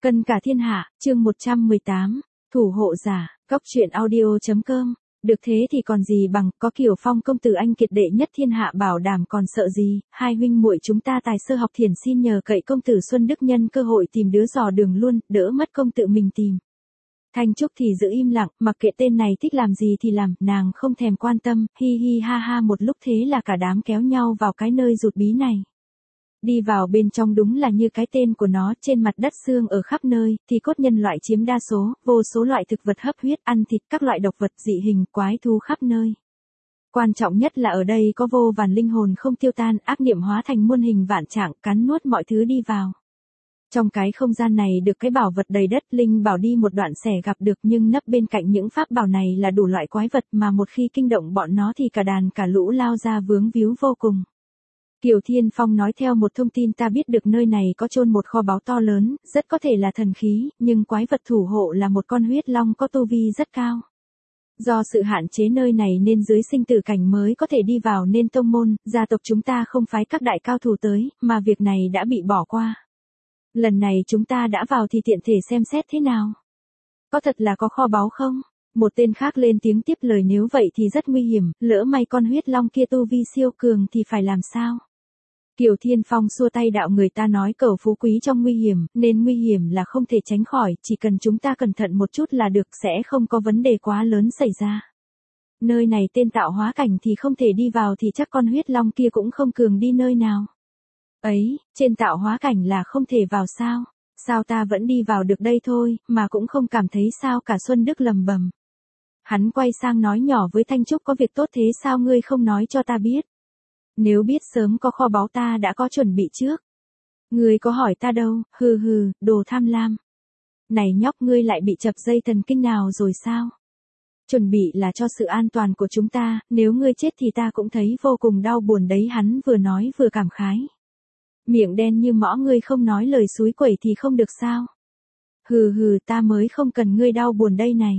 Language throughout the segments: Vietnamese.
Cân cả thiên hạ, chương 118, thủ hộ giả, góc truyện audio.com. Được thế thì còn gì bằng, có Kiều Phong công tử anh kiệt đệ nhất thiên hạ bảo đảm còn sợ gì, hai huynh muội chúng ta tài sơ học thiền xin nhờ cậy công tử Xuân Đức nhân cơ hội tìm đứa dò đường luôn, đỡ mất công tự mình tìm. Thanh Trúc thì giữ im lặng, mặc kệ tên này thích làm gì thì làm, nàng không thèm quan tâm, hi hi ha ha một lúc thế là cả đám kéo nhau vào cái nơi rụt bí này. Đi vào bên trong đúng là như cái tên của nó, trên mặt đất xương ở khắp nơi, thì cốt nhân loại chiếm đa số, vô số loại thực vật hấp huyết, ăn thịt, các loại độc vật dị hình, quái thú khắp nơi. Quan trọng nhất là ở đây có vô vàn linh hồn không tiêu tan, ác niệm hóa thành muôn hình vạn trạng, cắn nuốt mọi thứ đi vào. Trong cái không gian này được cái bảo vật đầy đất, linh bảo đi một đoạn xẻ gặp được, nhưng nấp bên cạnh những pháp bảo này là đủ loại quái vật mà một khi kinh động bọn nó thì cả đàn cả lũ lao ra vướng víu vô cùng. Kiều Thiên Phong nói theo một thông tin ta biết được nơi này có chôn một kho báu to lớn, rất có thể là thần khí, nhưng quái vật thủ hộ là một con huyết long có tu vi rất cao. Do sự hạn chế nơi này nên dưới sinh tử cảnh mới có thể đi vào, nên tông môn, gia tộc chúng ta không phái các đại cao thủ tới, mà việc này đã bị bỏ qua. Lần này chúng ta đã vào thì tiện thể xem xét thế nào. Có thật là có kho báu không? Một tên khác lên tiếng tiếp lời, nếu vậy thì rất nguy hiểm, lỡ may con huyết long kia tu vi siêu cường thì phải làm sao? Kiều Thiên Phong xua tay đạo, người ta nói cầu phú quý trong nguy hiểm, nên nguy hiểm là không thể tránh khỏi, chỉ cần chúng ta cẩn thận một chút là được, sẽ không có vấn đề quá lớn xảy ra. Nơi này tên tạo hóa cảnh thì không thể đi vào thì chắc con huyết long kia cũng không cường đi nơi nào. Ấy, trên tạo hóa cảnh là không thể vào sao? Sao ta vẫn đi vào được đây thôi, mà cũng không cảm thấy sao cả. Xuân Đức lầm bầm. Hắn quay sang nói nhỏ với Thanh Trúc, có việc tốt thế sao ngươi không nói cho ta biết? Nếu biết sớm có kho báu ta đã có chuẩn bị trước. Ngươi có hỏi ta đâu, hừ hừ, đồ tham lam. Này nhóc, ngươi lại bị chập dây thần kinh nào rồi sao? Chuẩn bị là cho sự an toàn của chúng ta, nếu ngươi chết thì ta cũng thấy vô cùng đau buồn đấy. Hắn vừa nói vừa cảm khái. Miệng đen như mõ, ngươi không nói lời suối quẩy thì không được sao? Hừ hừ, ta mới không cần ngươi đau buồn đây này.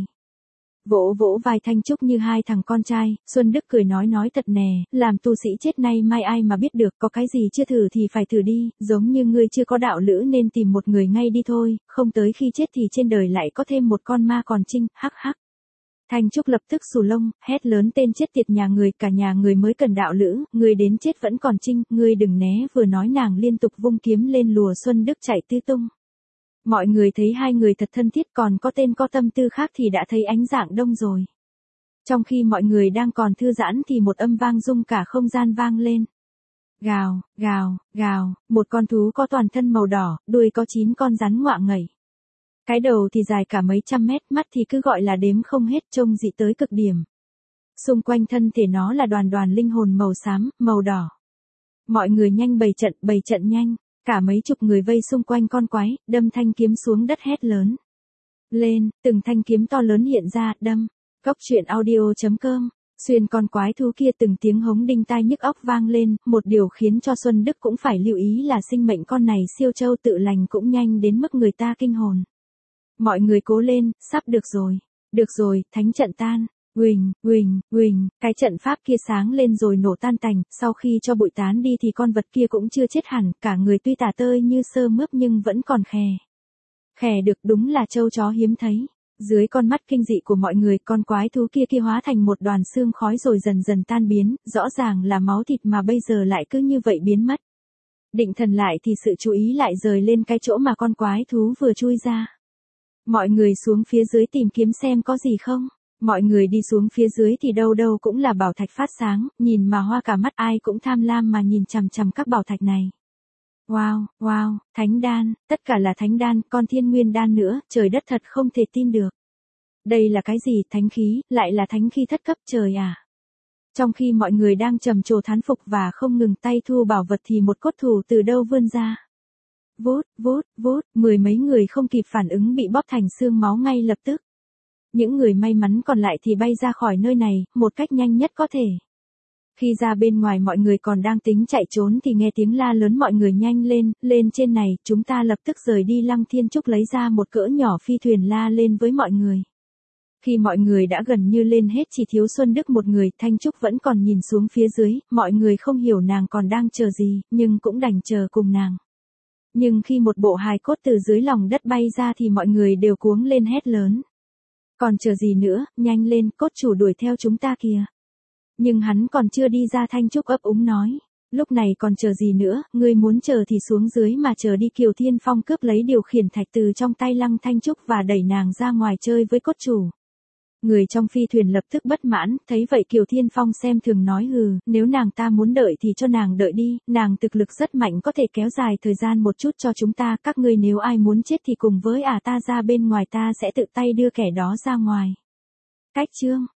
Vỗ vỗ vai Thanh Trúc như hai thằng con trai, Xuân Đức cười nói thật nè, làm tu sĩ chết nay mai ai mà biết được, có cái gì chưa thử thì phải thử đi, giống như ngươi chưa có đạo lữ nên tìm một người ngay đi thôi, không tới khi chết thì trên đời lại có thêm một con ma còn trinh, hắc hắc. Thanh Trúc lập tức xù lông, hét lớn, tên chết tiệt nhà người, cả nhà người mới cần đạo lữ, ngươi đến chết vẫn còn trinh, ngươi đừng né. Vừa nói nàng liên tục vung kiếm lên lùa Xuân Đức chạy tứ tung. Mọi người thấy hai người thật thân thiết, còn có tên có tâm tư khác thì đã thấy ánh dạng đông rồi. Trong khi mọi người đang còn thư giãn thì một âm vang rung cả không gian vang lên. Gào, gào, gào, một con thú có toàn thân màu đỏ, đuôi có 9 con rắn ngoạ ngẩy. Cái đầu thì dài cả mấy trăm mét, mắt thì cứ gọi là đếm không hết, trông dị tới cực điểm. Xung quanh thân thể nó là đoàn đoàn linh hồn màu xám, màu đỏ. Mọi người nhanh bày trận nhanh. Cả mấy chục người vây xung quanh con quái, đâm thanh kiếm xuống đất hét lớn. Lên, từng thanh kiếm to lớn hiện ra, đâm. Góc truyện audio.com. Xuyên con quái thú kia, từng tiếng hống đinh tai nhức óc vang lên, một điều khiến cho Xuân Đức cũng phải lưu ý là sinh mệnh con này siêu châu tự lành cũng nhanh đến mức người ta kinh hồn. Mọi người cố lên, sắp được rồi. Được rồi, thánh trận tan. Huỳnh, cái trận pháp kia sáng lên rồi nổ tan tành, sau khi cho bụi tán đi thì con vật kia cũng chưa chết hẳn, cả người tuy tả tơi như sơ mướp nhưng vẫn còn khè. Khè được, đúng là trâu chó hiếm thấy. Dưới con mắt kinh dị của mọi người, con quái thú kia hóa thành một đoàn xương khói rồi dần dần tan biến, rõ ràng là máu thịt mà bây giờ lại cứ như vậy biến mất. Định thần lại thì sự chú ý lại rời lên cái chỗ mà con quái thú vừa chui ra. Mọi người xuống phía dưới tìm kiếm xem có gì không. Mọi người đi xuống phía dưới thì đâu đâu cũng là bảo thạch phát sáng, nhìn mà hoa cả mắt, ai cũng tham lam mà nhìn chằm chằm các bảo thạch này. Wow, thánh đan, tất cả là thánh đan, con thiên nguyên đan nữa, trời đất thật không thể tin được. Đây là cái gì, thánh khí, lại là thánh khí thất cấp, trời à. Trong khi mọi người đang trầm trồ thán phục và không ngừng tay thu bảo vật thì một cốt thủ từ đâu vươn ra. Vút, mười mấy người không kịp phản ứng bị bóp thành xương máu ngay lập tức. Những người may mắn còn lại thì bay ra khỏi nơi này, một cách nhanh nhất có thể. Khi ra bên ngoài mọi người còn đang tính chạy trốn thì nghe tiếng la lớn, mọi người nhanh lên trên này, chúng ta lập tức rời đi. Lăng Thiên Trúc lấy ra một cỡ nhỏ phi thuyền la lên với mọi người. Khi mọi người đã gần như lên hết chỉ thiếu Xuân Đức một người, Thanh Trúc vẫn còn nhìn xuống phía dưới, mọi người không hiểu nàng còn đang chờ gì, nhưng cũng đành chờ cùng nàng. Nhưng khi một bộ hài cốt từ dưới lòng đất bay ra thì mọi người đều cuống lên hét lớn. Còn chờ gì nữa, nhanh lên, cốt chủ đuổi theo chúng ta kìa. Nhưng hắn còn chưa đi ra, Thanh Trúc ấp úng nói. Lúc này còn chờ gì nữa, ngươi muốn chờ thì xuống dưới mà chờ đi. Kiều Thiên Phong cướp lấy điều khiển thạch từ trong tay Lăng Thanh Trúc và đẩy nàng ra ngoài chơi với cốt chủ. Người trong phi thuyền lập tức bất mãn, thấy vậy Kiều Thiên Phong xem thường nói nếu nàng ta muốn đợi thì cho nàng đợi đi, nàng thực lực rất mạnh có thể kéo dài thời gian một chút cho chúng ta, các ngươi nếu ai muốn chết thì cùng với ta ra bên ngoài, ta sẽ tự tay đưa kẻ đó ra ngoài. Cách chương